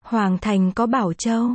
Hoàng thành có Bảo Châu.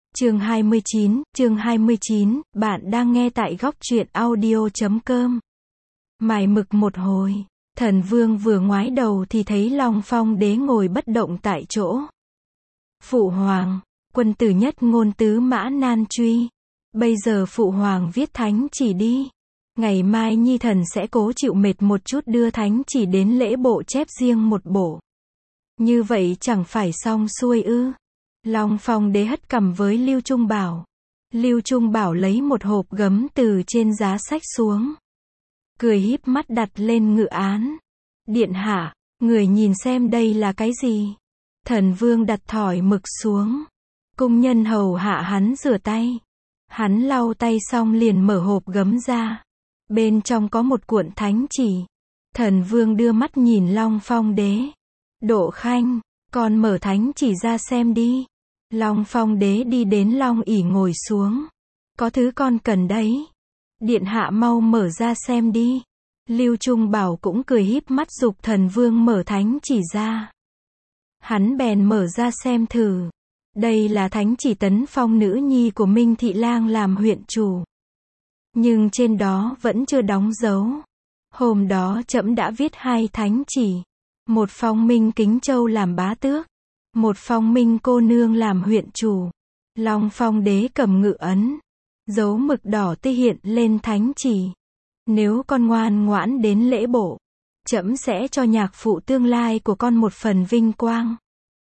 Chương 29, bạn đang nghe tại góc truyện audio.com. Mài mực một hồi, Thần Vương vừa ngoái đầu thì thấy Long Phong đế ngồi bất động tại chỗ. Phụ hoàng, quân tử nhất ngôn tứ mã nan truy. Bây giờ phụ hoàng viết thánh chỉ đi. Ngày mai nhi thần sẽ cố chịu mệt một chút đưa thánh chỉ đến lễ bộ chép riêng một bộ. Như vậy chẳng phải xong xuôi ư? Long Phong đế hất cằm với Lưu Trung Bảo. Lưu Trung Bảo lấy một hộp gấm từ trên giá sách xuống. Cười híp mắt đặt lên ngự án. Điện hạ, người nhìn xem đây là cái gì? Thần Vương đặt thỏi mực xuống. Cung nhân hầu hạ hắn rửa tay. Hắn lau tay xong liền mở hộp gấm ra. Bên trong có một cuộn thánh chỉ. Thần Vương đưa mắt nhìn Long Phong đế. Độ Khanh, con mở thánh chỉ ra xem đi. Long Phong đế đi đến long ỷ ngồi xuống. Có thứ con cần đấy. Điện hạ mau mở ra xem đi. Lưu Trung Bảo cũng cười híp mắt giục Thần Vương mở thánh chỉ ra. Hắn bèn mở ra xem thử. Đây là thánh chỉ tấn phong nữ nhi của Minh Thị Lang làm huyện chủ. Nhưng trên đó vẫn chưa đóng dấu. Hôm đó trẫm đã viết hai thánh chỉ. Một phong Minh Kính Châu làm bá tước. Một phong Minh cô nương làm huyện chủ. Long Phong đế cầm ngự ấn. Dấu mực đỏ tê hiện lên thánh chỉ. Nếu con ngoan ngoãn đến lễ bộ, trẫm sẽ cho nhạc phụ tương lai của con một phần vinh quang.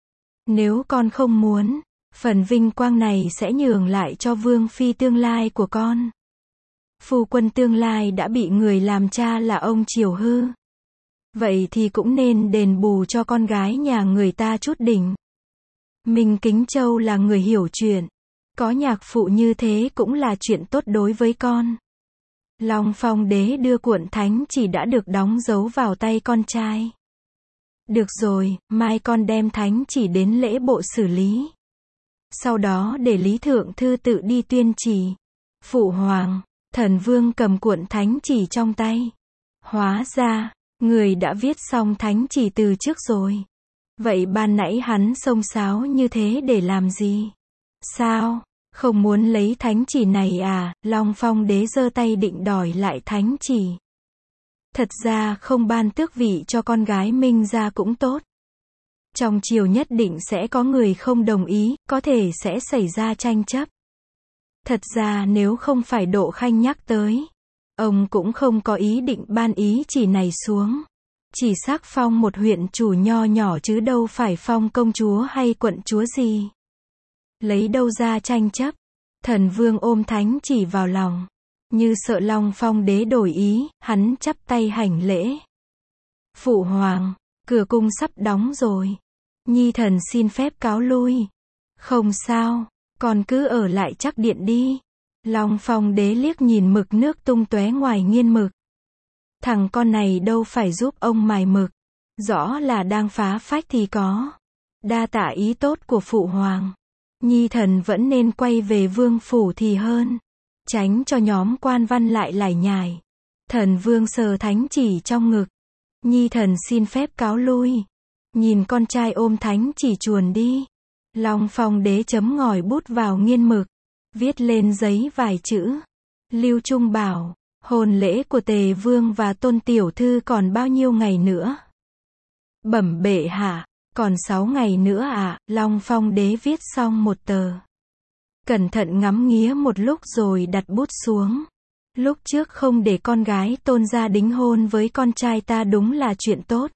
Nếu con không muốn, phần vinh quang này sẽ nhường lại cho vương phi tương lai của con. Phu quân tương lai đã bị người làm cha là ông chiều hư. Vậy thì cũng nên đền bù cho con gái nhà người ta chút đỉnh. Minh Kính Châu là người hiểu chuyện. Có nhạc phụ như thế cũng là chuyện tốt đối với con. Long Phong đế đưa cuộn thánh chỉ đã được đóng dấu vào tay con trai. Được rồi, mai con đem thánh chỉ đến lễ bộ xử lý. Sau đó để Lý Thượng Thư tự đi tuyên chỉ. Phụ hoàng, Thần Vương cầm cuộn thánh chỉ trong tay. Hóa ra, người đã viết xong thánh chỉ từ trước rồi. Vậy ban nãy hắn xông xáo như thế để làm gì? Sao? Không muốn lấy thánh chỉ này à? Long Phong đế giơ tay định đòi lại thánh chỉ. Thật ra không ban tước vị cho con gái Minh gia cũng tốt. Trong triều nhất định sẽ có người không đồng ý, có thể sẽ xảy ra tranh chấp. Thật ra nếu không phải Độ Khanh nhắc tới, ông cũng không có ý định ban ý chỉ này xuống. Chỉ xác phong một huyện chủ nho nhỏ chứ đâu phải phong công chúa hay quận chúa gì. Lấy đâu ra tranh chấp. Thần Vương ôm thánh chỉ vào lòng. Như sợ Long Phong đế đổi ý, hắn chắp tay hành lễ. Phụ hoàng, cửa cung sắp đóng rồi. Nhi thần xin phép cáo lui. Không sao, con cứ ở lại chắc điện đi. Long Phong đế liếc nhìn mực nước tung tóe ngoài nghiên mực. Thằng con này đâu phải giúp ông mài mực. Rõ là đang phá phách thì có. Đa tạ ý tốt của phụ hoàng. Nhi thần vẫn nên quay về vương phủ thì hơn. Tránh cho nhóm quan văn lại lải nhải. Thần Vương sờ thánh chỉ trong ngực. Nhi thần xin phép cáo lui. Nhìn con trai ôm thánh chỉ chuồn đi. Long Phong đế chấm ngòi bút vào nghiên mực. Viết lên giấy vài chữ. Lưu Trung Bảo, hôn lễ của Tề Vương và Tôn Tiểu Thư còn bao nhiêu ngày nữa? Bẩm bệ hạ, còn 6 ngày nữa ạ. Long Phong đế viết xong một tờ. Cẩn thận ngắm nghía một lúc rồi đặt bút xuống. Lúc trước không để con gái Tôn gia đính hôn với con trai ta đúng là chuyện tốt.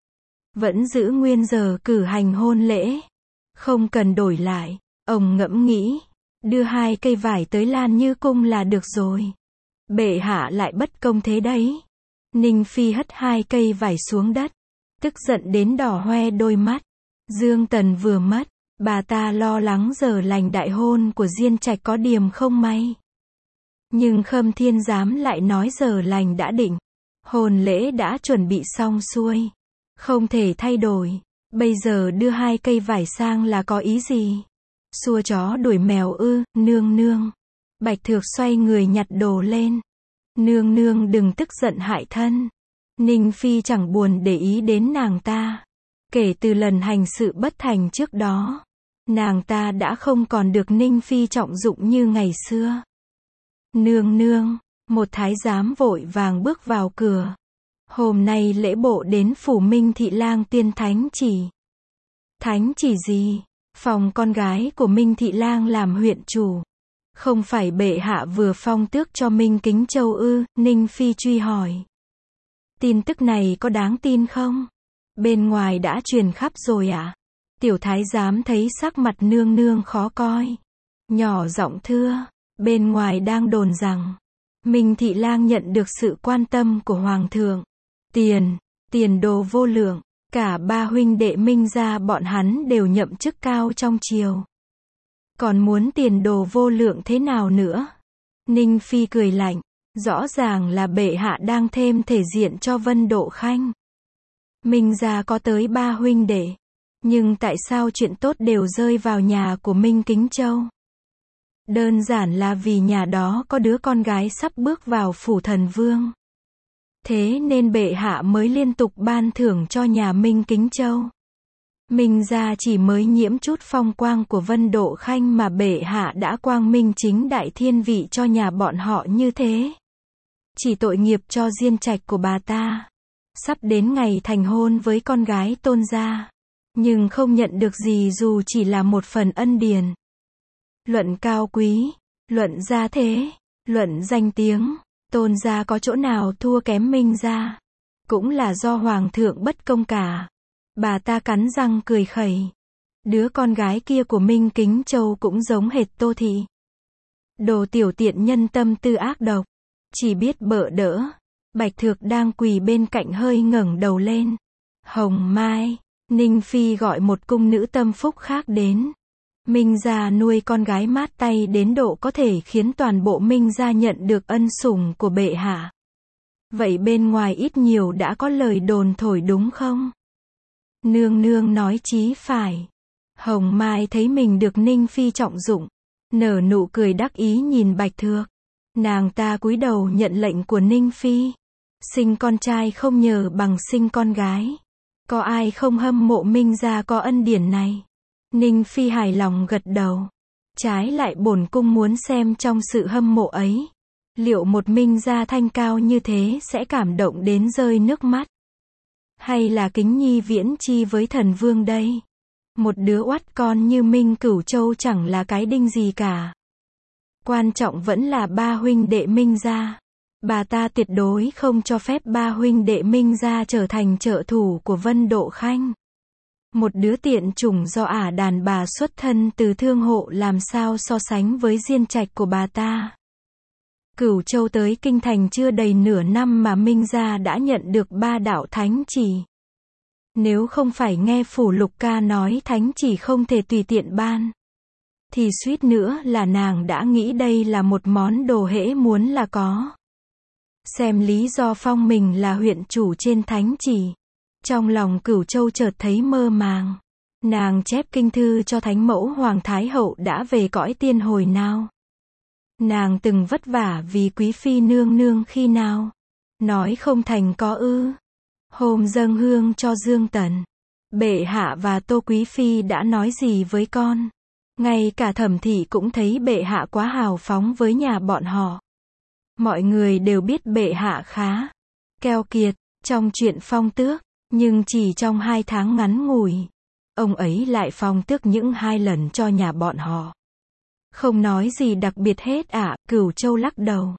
Vẫn giữ nguyên giờ cử hành hôn lễ. Không cần đổi lại. Ông ngẫm nghĩ. Đưa 2 cây vải tới Lan Như cung là được rồi. Bệ hạ lại bất công thế đấy. Ninh Phi hất 2 cây vải xuống đất. Tức giận đến đỏ hoe đôi mắt. Dương Tần vừa mất. Bà ta lo lắng giờ lành đại hôn của Diên Trạch có điềm không may. Nhưng Khâm Thiên Giám lại nói giờ lành đã định. Hôn lễ đã chuẩn bị xong xuôi. Không thể thay đổi. Bây giờ đưa 2 cây vải sang là có ý gì? Xua chó đuổi mèo ư? Nương nương. Bạch Thược xoay người nhặt đồ lên. Nương nương đừng tức giận hại thân. Ninh Phi chẳng buồn để ý đến nàng ta. Kể từ lần hành sự bất thành trước đó, nàng ta đã không còn được Ninh Phi trọng dụng như ngày xưa. Nương nương, một thái giám vội vàng bước vào cửa. Hôm nay lễ bộ đến phủ Minh thị lang tuyên thánh chỉ. Thánh chỉ gì? Phong con gái của Minh thị lang làm huyện chủ. Không phải bệ hạ vừa phong tước cho Minh Kính Châu ư? Ninh Phi truy hỏi. Tin tức này có đáng tin không? Bên ngoài đã truyền khắp rồi ạ. Tiểu thái giám thấy sắc mặt nương nương khó coi. Nhỏ giọng thưa, bên ngoài đang đồn rằng, Minh thị lang nhận được sự quan tâm của hoàng thượng. Tiền đồ vô lượng, cả ba huynh đệ Minh gia bọn hắn đều nhậm chức cao trong triều. Còn muốn tiền đồ vô lượng thế nào nữa? Ninh Phi cười lạnh, rõ ràng là bệ hạ đang thêm thể diện cho Vân Độ Khanh. Minh gia có tới 3 huynh đệ, nhưng tại sao chuyện tốt đều rơi vào nhà của Minh Kính Châu? Đơn giản là vì nhà đó có đứa con gái sắp bước vào phủ thần vương. Thế nên bệ hạ mới liên tục ban thưởng cho nhà Minh Kính Châu. Minh gia chỉ mới nhiễm chút phong quang của Vân Độ Khanh mà bệ hạ đã quang minh chính đại thiên vị cho nhà bọn họ như thế. Chỉ tội nghiệp cho Diên Trạch của bà ta. Sắp đến ngày thành hôn với con gái Tôn gia, nhưng không nhận được gì dù chỉ là một phần ân điển. Luận cao quý, luận gia thế, luận danh tiếng, Tôn gia có chỗ nào thua kém Minh gia. Cũng là do hoàng thượng bất công cả. Bà ta cắn răng cười khẩy. Đứa con gái kia của Minh Kính Châu cũng giống hệt Tô thị. Đồ tiểu tiện nhân tâm tư ác độc, chỉ biết bợ đỡ. Bạch Thược đang quỳ bên cạnh hơi ngẩng đầu lên. Hồng Mai, Ninh Phi gọi một cung nữ tâm phúc khác đến. Minh gia nuôi con gái mát tay đến độ có thể khiến toàn bộ Minh gia nhận được ân sủng của bệ hạ. Vậy bên ngoài ít nhiều đã có lời đồn thổi đúng không? Nương nương nói chí phải. Hồng Mai thấy mình được Ninh Phi trọng dụng, nở nụ cười đắc ý nhìn Bạch Thược. Nàng ta cúi đầu nhận lệnh của Ninh Phi. Sinh con trai không nhờ bằng sinh con gái. Có ai không hâm mộ Minh gia có ân điển này? Ninh Phi hài lòng gật đầu. Trái lại bổn cung muốn xem trong sự hâm mộ ấy, liệu một Minh gia thanh cao như thế sẽ cảm động đến rơi nước mắt? Hay là kính nhi viễn chi với thần vương đây? Một đứa oắt con như Minh Cửu Châu chẳng là cái đinh gì cả. Quan trọng vẫn là 3 huynh đệ Minh gia. Bà ta tuyệt đối không cho phép 3 huynh đệ Minh gia trở thành trợ thủ của Vân Độ Khanh. Một đứa tiện chủng do ả đàn bà xuất thân từ thương hộ làm sao so sánh với Diên Trạch của bà ta. Cửu Châu tới kinh thành chưa đầy nửa năm mà Minh gia đã nhận được 3 đạo thánh chỉ. Nếu không phải nghe Phủ Lục ca nói thánh chỉ không thể tùy tiện ban, thì suýt nữa là nàng đã nghĩ đây là một món đồ hễ muốn là có. Xem lý do phong mình là huyện chủ trên thánh chỉ. Trong lòng Cửu Châu chợt thấy mơ màng. Nàng chép kinh thư cho Thánh Mẫu Hoàng Thái Hậu đã về cõi tiên hồi nào. Nàng từng vất vả vì quý phi nương nương khi nào. Nói không thành có ư. Hôm dâng hương cho Dương Tần, bệ hạ và Tô quý phi đã nói gì với con? Ngay cả Thẩm thị cũng thấy bệ hạ quá hào phóng với nhà bọn họ. Mọi người đều biết bệ hạ khá keo kiệt trong chuyện phong tước, nhưng chỉ trong 2 tháng ngắn ngủi, ông ấy lại phong tước những 2 lần cho nhà bọn họ. Không nói gì đặc biệt hết ạ. Cửu Châu lắc đầu.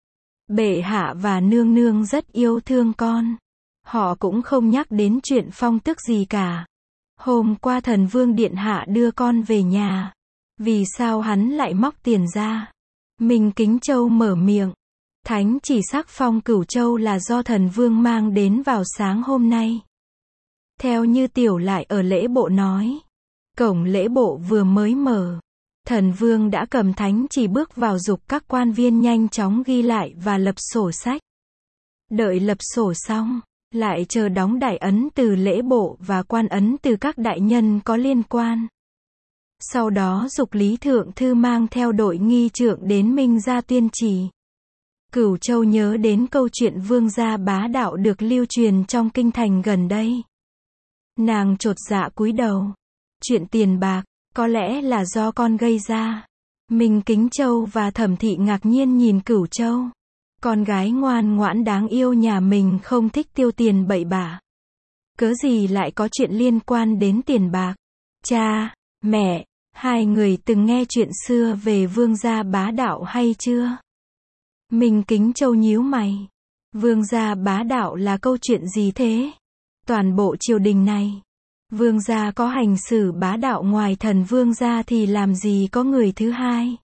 Bệ hạ và nương nương rất yêu thương con. Họ cũng không nhắc đến chuyện phong tước gì cả. Hôm qua thần vương điện hạ đưa con về nhà. Vì sao hắn lại móc tiền ra? Minh Kính Châu mở miệng. Thánh chỉ sắc phong Cửu Châu là do thần vương mang đến vào sáng hôm nay. Theo như tiểu lại ở lễ bộ nói, cổng lễ bộ vừa mới mở, thần vương đã cầm thánh chỉ bước vào giục các quan viên nhanh chóng ghi lại và lập sổ sách. Đợi lập sổ xong, lại chờ đóng đại ấn từ lễ bộ và quan ấn từ các đại nhân có liên quan. Sau đó giục Lý Thượng Thư mang theo đội nghi trượng đến Minh gia tuyên chỉ. Cửu Châu nhớ đến câu chuyện vương gia bá đạo được lưu truyền trong kinh thành gần đây. Nàng chột dạ cúi đầu. Chuyện tiền bạc, Có lẽ là do con gây ra. Minh Kính Châu và Thẩm Thị ngạc nhiên nhìn Cửu Châu. Con gái ngoan ngoãn đáng yêu nhà mình không thích tiêu tiền bậy bạ. Cớ gì lại có chuyện liên quan đến tiền bạc? Cha, mẹ, hai người từng nghe chuyện xưa về vương gia bá đạo hay chưa? Minh Kính Châu nhíu mày. Vương gia bá đạo là câu chuyện gì thế? Toàn bộ triều đình này, vương gia có hành xử bá đạo ngoài thần vương gia thì làm gì có người thứ hai?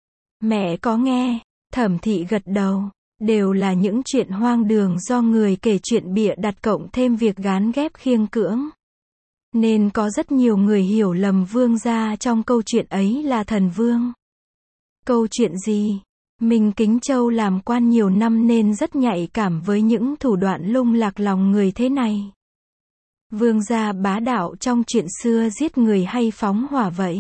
Mẹ có nghe. Thẩm Thị gật đầu. Đều là những chuyện hoang đường do người kể chuyện bịa đặt cộng thêm việc gán ghép khiêng cưỡng. Nên có rất nhiều người hiểu lầm vương gia trong câu chuyện ấy là thần vương. Câu chuyện gì? Minh Kính Châu làm quan nhiều năm nên rất nhạy cảm với những thủ đoạn lung lạc lòng người thế này. Vương gia bá đạo trong chuyện xưa giết người hay phóng hỏa vậy?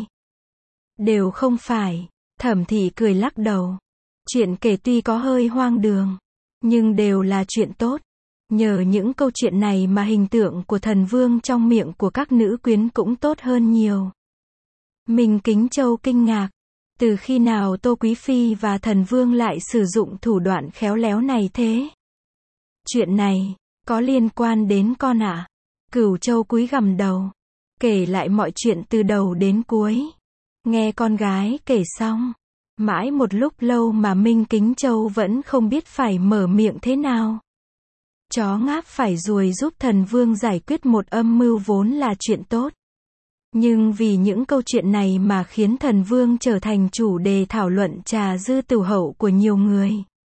Đều không phải. Thẩm Thị cười lắc đầu. Chuyện kể tuy có hơi hoang đường, nhưng đều là chuyện tốt. Nhờ những câu chuyện này mà hình tượng của thần vương trong miệng của các nữ quyến cũng tốt hơn nhiều. Minh Kính Châu kinh ngạc. Từ khi nào Tô Quý Phi và thần vương lại sử dụng thủ đoạn khéo léo này thế? Chuyện này, có liên quan đến con ạ? Cửu Châu cúi gằm đầu. Kể lại mọi chuyện từ đầu đến cuối. Nghe con gái kể xong. Mãi một lúc lâu mà Minh Kính Châu vẫn không biết phải mở miệng thế nào. Chó ngáp phải ruồi giúp thần vương giải quyết một âm mưu vốn là chuyện tốt. Nhưng vì những câu chuyện này mà khiến thần vương trở thành chủ đề thảo luận trà dư tửu hậu của nhiều người.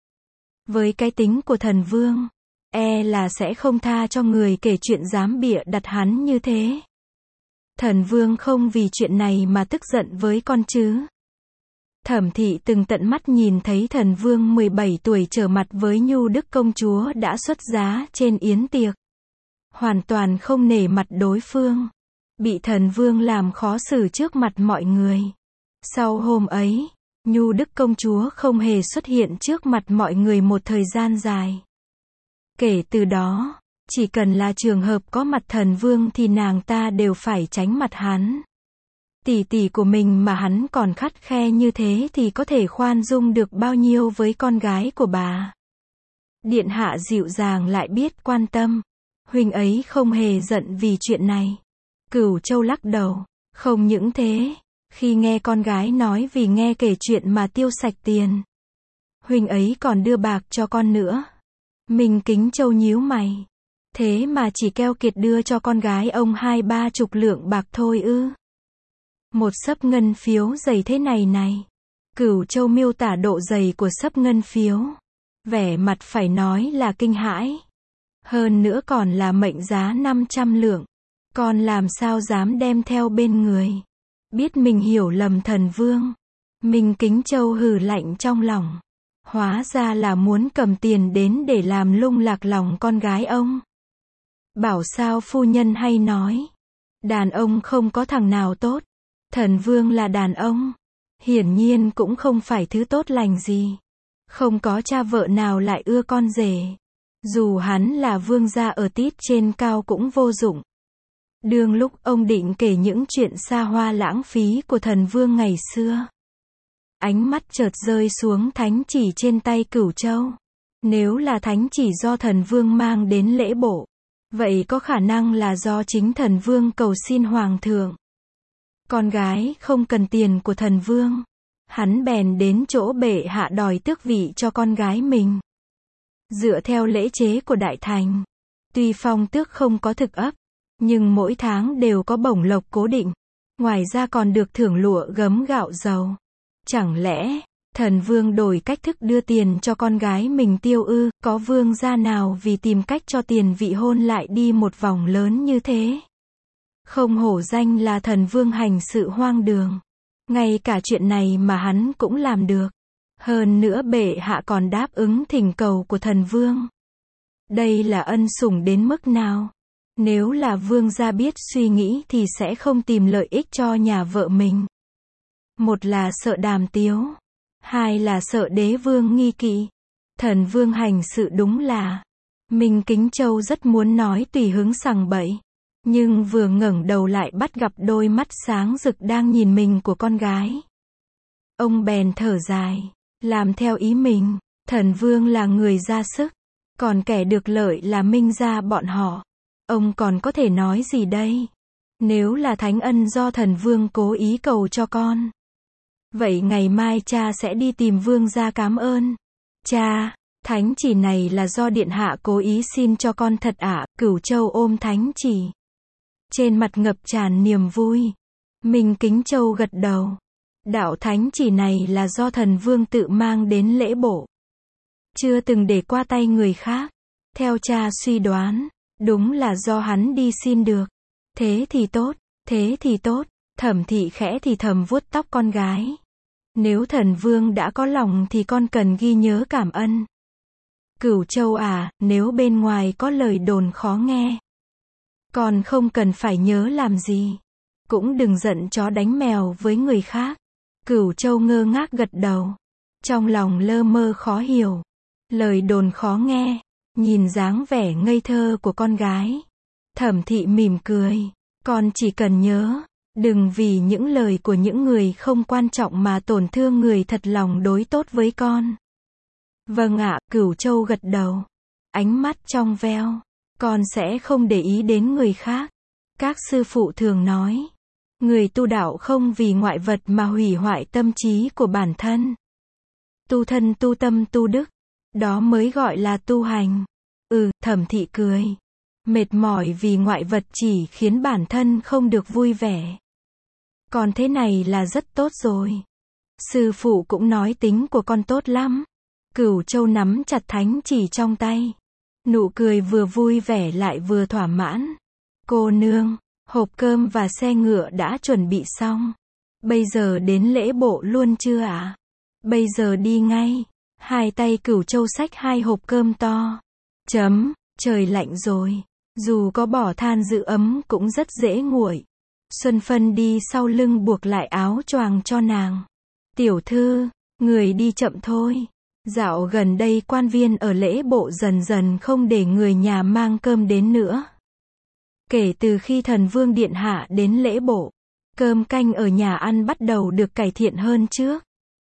Với cái tính của thần vương, là sẽ không tha cho người kể chuyện dám bịa đặt hắn như thế. Thần vương không vì chuyện này mà tức giận với con chứ? Thẩm Thị từng tận mắt nhìn thấy thần vương 17 tuổi trở mặt với Nhu Đức công chúa đã xuất giá trên yến tiệc. Hoàn toàn không nể mặt đối phương. Bị thần vương làm khó xử trước mặt mọi người. Sau hôm ấy, Nhu Đức công chúa không hề xuất hiện trước mặt mọi người một thời gian dài. Kể từ đó, chỉ cần là trường hợp có mặt thần vương thì nàng ta đều phải tránh mặt hắn. Tỷ tỷ của mình mà hắn còn khắt khe như thế thì có thể khoan dung được bao nhiêu với con gái của bà. Điện hạ dịu dàng lại biết quan tâm. Huynh ấy không hề giận vì chuyện này. Cửu Châu lắc đầu. Không những thế, khi nghe con gái nói vì nghe kể chuyện mà tiêu sạch tiền, huynh ấy còn đưa bạc cho con nữa. Minh Kính Châu nhíu mày. Thế mà chỉ keo kiệt đưa cho con gái ông 20-30 lượng bạc thôi ư? Một xấp ngân phiếu dày thế này này. Cửu Châu miêu tả độ dày của xấp ngân phiếu. Vẻ mặt phải nói là kinh hãi. Hơn nữa còn là mệnh giá 500 lượng. Con làm sao dám đem theo bên người? Biết mình hiểu lầm thần vương. Minh Kính Châu hừ lạnh trong lòng. Hóa ra là muốn cầm tiền đến để làm lung lạc lòng con gái ông. Bảo sao phu nhân hay nói. Đàn ông không có thằng nào tốt. Thần vương là đàn ông. Hiển nhiên cũng không phải thứ tốt lành gì. Không có cha vợ nào lại ưa con rể. Dù hắn là vương gia ở tít trên cao cũng vô dụng. Đương lúc ông định kể những chuyện xa hoa lãng phí của thần vương ngày xưa, ánh mắt chợt rơi xuống thánh chỉ trên tay Cửu Châu. Nếu là thánh chỉ do thần vương mang đến lễ bộ, vậy có khả năng là do chính thần vương cầu xin hoàng thượng. Con gái không cần tiền của thần vương. Hắn bèn đến chỗ bệ hạ đòi tước vị cho con gái mình. Dựa theo lễ chế của Đại Thành, tuy phong tước không có thực ấp, nhưng mỗi tháng đều có bổng lộc cố định. Ngoài ra còn được thưởng lụa gấm gạo dầu. Chẳng lẽ, thần vương đổi cách thức đưa tiền cho con gái mình tiêu ư? Có vương gia nào vì tìm cách cho tiền vị hôn lại đi một vòng lớn như thế? Không hổ danh là thần vương hành sự hoang đường. Ngay cả chuyện này mà hắn cũng làm được. Hơn nữa bệ hạ còn đáp ứng thỉnh cầu của thần vương. Đây là ân sủng đến mức nào? Nếu là vương gia biết suy nghĩ thì sẽ không tìm lợi ích cho nhà vợ mình. Một là sợ đàm tiếu. Hai là sợ đế vương nghi kỵ. Thần vương hành sự đúng là. Minh Kính Châu rất muốn nói tùy hứng sằng bậy. Nhưng vừa ngẩng đầu lại bắt gặp đôi mắt sáng rực đang nhìn mình của con gái. Ông bèn thở dài, làm theo ý mình. Thần vương là người ra sức, còn kẻ được lợi là Minh gia bọn họ. Ông còn có thể nói gì đây? Nếu là thánh ân do thần vương cố ý cầu cho con, vậy ngày mai cha sẽ đi tìm vương gia cảm ơn. Cha, thánh chỉ này là do điện hạ cố ý xin cho con thật ạ. Cửu Châu ôm thánh chỉ, trên mặt ngập tràn niềm vui. Minh Kính Châu gật đầu. Đạo thánh chỉ này là do thần vương tự mang đến lễ bộ, chưa từng để qua tay người khác. Theo cha suy đoán, đúng là do hắn đi xin được. Thế thì tốt, thế thì tốt. Thẩm Thị khẽ thì thầm vuốt tóc con gái. Nếu thần vương đã có lòng thì con cần ghi nhớ cảm ân. Cửu Châu à, nếu bên ngoài có lời đồn khó nghe, con không cần phải nhớ làm gì. Cũng đừng giận chó đánh mèo với người khác. Cửu Châu ngơ ngác gật đầu, trong lòng lơ mơ khó hiểu. Lời đồn khó nghe. Nhìn dáng vẻ ngây thơ của con gái, Thẩm Thị mỉm cười. Con chỉ cần nhớ, đừng vì những lời của những người không quan trọng mà tổn thương người thật lòng đối tốt với con. Vâng ạ, Cửu Châu gật đầu, ánh mắt trong veo. Con sẽ không để ý đến người khác. Các sư phụ thường nói, người tu đạo không vì ngoại vật mà hủy hoại tâm trí của bản thân. Tu thân tu tâm tu đức, đó mới gọi là tu hành. Thẩm Thị cười. Mệt mỏi vì ngoại vật chỉ khiến bản thân không được vui vẻ. Còn thế này là rất tốt rồi. Sư phụ cũng nói tính của con tốt lắm. Cửu Châu nắm chặt thánh chỉ trong tay. Nụ cười vừa vui vẻ lại vừa thỏa mãn. Cô nương, hộp cơm và xe ngựa đã chuẩn bị xong. Bây giờ đến lễ bộ luôn chưa ạ? Bây giờ đi ngay. Hai tay Cửu Châu xách hai hộp cơm to. Trời lạnh rồi. Dù có bỏ than giữ ấm cũng rất dễ nguội. Xuân Phân đi sau lưng buộc lại áo choàng cho nàng. Tiểu thư, người đi chậm thôi. Dạo gần đây quan viên ở lễ bộ dần dần không để người nhà mang cơm đến nữa. Kể từ khi thần vương điện hạ đến lễ bộ, cơm canh ở nhà ăn bắt đầu được cải thiện hơn trước.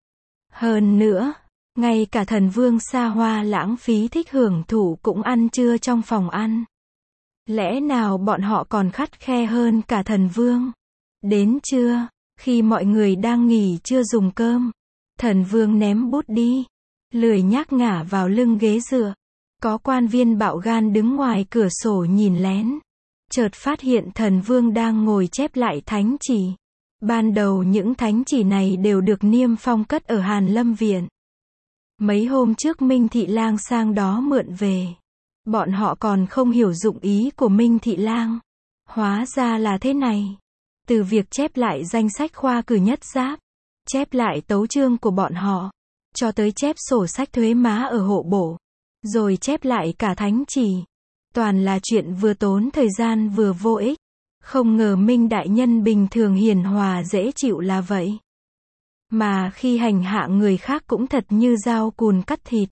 Hơn nữa, ngay cả thần vương xa hoa lãng phí thích hưởng thụ cũng ăn trưa trong phòng ăn. Lẽ nào bọn họ còn khắt khe hơn cả thần vương? Đến trưa, khi mọi người đang nghỉ trưa dùng cơm, thần vương ném bút đi, lười nhác ngả vào lưng ghế dựa. Có quan viên bạo gan đứng ngoài cửa sổ nhìn lén. Chợt phát hiện thần vương đang ngồi chép lại thánh chỉ. Ban đầu những thánh chỉ này đều được niêm phong cất ở Hàn Lâm Viện. Mấy hôm trước Minh Thị Lang sang đó mượn về. Bọn họ còn không hiểu dụng ý của Minh Thị Lang. Hóa ra là thế này. Từ việc chép lại danh sách khoa cử nhất giáp, chép lại tấu chương của bọn họ, cho tới chép sổ sách thuế má ở hộ bộ, rồi chép lại cả thánh chỉ. Toàn là chuyện vừa tốn thời gian vừa vô ích. Không ngờ Minh đại nhân bình thường hiền hòa dễ chịu là vậy. Mà khi hành hạ người khác cũng thật như dao cùn cắt thịt.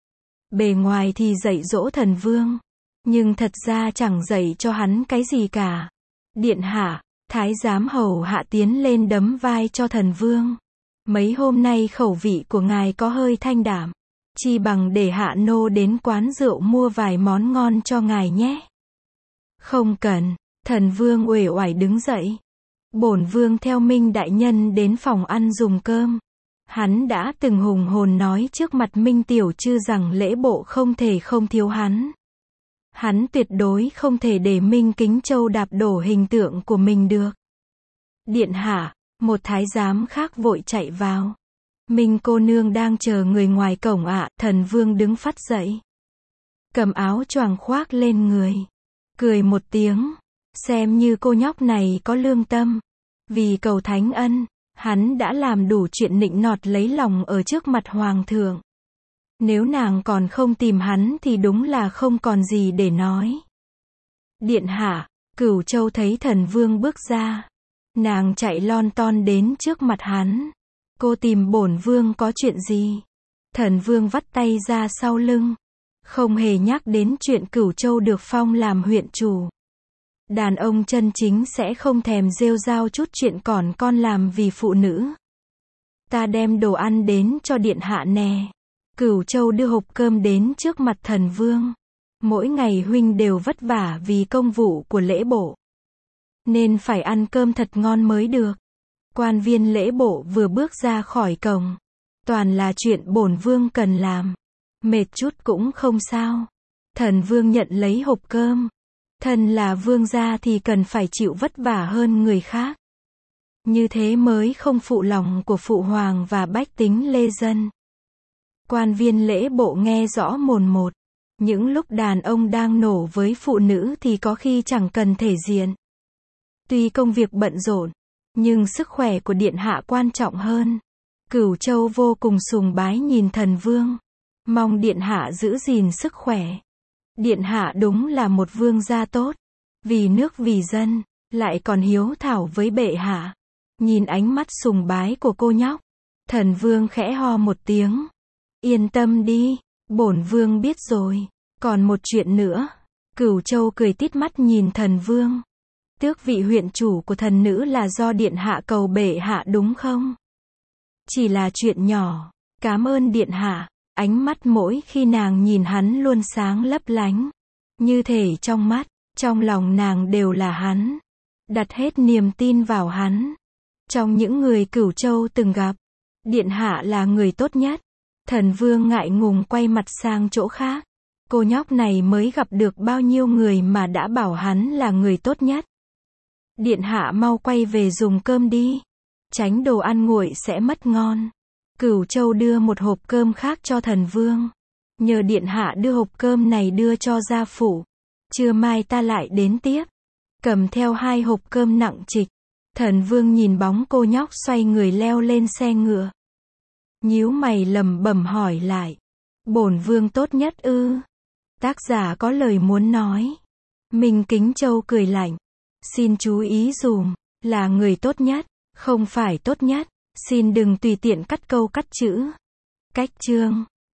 Bề ngoài thì dạy dỗ thần vương, nhưng thật ra chẳng dạy cho hắn cái gì cả. Điện hạ, thái giám hầu hạ tiến lên đấm vai cho thần vương. Mấy hôm nay khẩu vị của ngài có hơi thanh đạm. Chi bằng để hạ nô đến quán rượu mua vài món ngon cho ngài nhé. Không cần, thần vương uể oải đứng dậy. Bổn vương theo Minh đại nhân đến phòng ăn dùng cơm. Hắn đã từng hùng hồn nói trước mặt Minh tiểu chư rằng lễ bộ không thể không thiếu hắn. Hắn tuyệt đối không thể để Minh Kính Châu đạp đổ hình tượng của mình được. Điện hạ, một thái giám khác vội chạy vào. Minh cô nương đang chờ người ngoài cổng ạ. Thần vương đứng phắt dậy, cầm áo choàng khoác lên người, cười một tiếng, xem như cô nhóc này có lương tâm. Vì cầu thánh ân, hắn đã làm đủ chuyện nịnh nọt lấy lòng ở trước mặt hoàng thượng. Nếu nàng còn không tìm hắn thì đúng là không còn gì để nói. Điện hạ, Cửu Châu thấy thần vương bước ra, nàng chạy lon ton đến trước mặt hắn. Cô tìm bổn vương có chuyện gì? Thần vương vắt tay ra sau lưng, không hề nhắc đến chuyện Cửu Châu được phong làm huyện chủ. Đàn ông chân chính sẽ không thèm rêu rao chút chuyện còn con làm vì phụ nữ. Ta đem đồ ăn đến cho điện hạ nè. Cửu Châu đưa hộp cơm đến trước mặt thần vương. Mỗi ngày huynh đều vất vả vì công vụ của lễ bộ. Nên phải ăn cơm thật ngon mới được. Quan viên lễ bộ vừa bước ra khỏi cổng. Toàn là chuyện bổn vương cần làm. Mệt chút cũng không sao. Thần vương nhận lấy hộp cơm. Thân là vương gia thì cần phải chịu vất vả hơn người khác. Như thế mới không phụ lòng của phụ hoàng và bách tính lê dân. Quan viên lễ bộ nghe rõ mồn một. Những lúc đàn ông đang nổ với phụ nữ thì có khi chẳng cần thể diện. Tuy công việc bận rộn, nhưng sức khỏe của điện hạ quan trọng hơn. Cửu Châu vô cùng sùng bái nhìn thần vương. Mong điện hạ giữ gìn sức khỏe. Điện hạ đúng là một vương gia tốt. Vì nước vì dân, lại còn hiếu thảo với bệ hạ. Nhìn ánh mắt sùng bái của cô nhóc. Thần vương khẽ ho một tiếng. Yên tâm đi, bổn vương biết rồi. Còn một chuyện nữa. Cửu Châu cười tít mắt nhìn thần vương. Tước vị huyện chủ của thần nữ là do điện hạ cầu bệ hạ đúng không? Chỉ là chuyện nhỏ. Cảm ơn điện hạ. Ánh mắt mỗi khi nàng nhìn hắn luôn sáng lấp lánh. Như thể trong mắt, trong lòng nàng đều là hắn. Đặt hết niềm tin vào hắn. Trong những người Cửu Châu từng gặp, điện hạ là người tốt nhất. Thần vương ngại ngùng quay mặt sang chỗ khác. Cô nhóc này mới gặp được bao nhiêu người mà đã bảo hắn là người tốt nhất. Điện hạ mau quay về dùng cơm đi. Tránh đồ ăn nguội sẽ mất ngon. Cửu Châu đưa một hộp cơm khác cho thần vương. Nhờ điện hạ đưa hộp cơm này đưa cho gia phủ. Trưa mai ta lại đến tiếp. Cầm theo 2 hộp cơm nặng trịch. Thần vương nhìn bóng cô nhóc xoay người leo lên xe ngựa. Nhíu mày lẩm bẩm hỏi lại. Bổn vương tốt nhất ư? Tác giả có lời muốn nói. Minh Kính Châu cười lạnh. Xin chú ý dùm, là người tốt nhất, không phải tốt nhất. Xin đừng tùy tiện cắt câu cắt chữ. Cách chương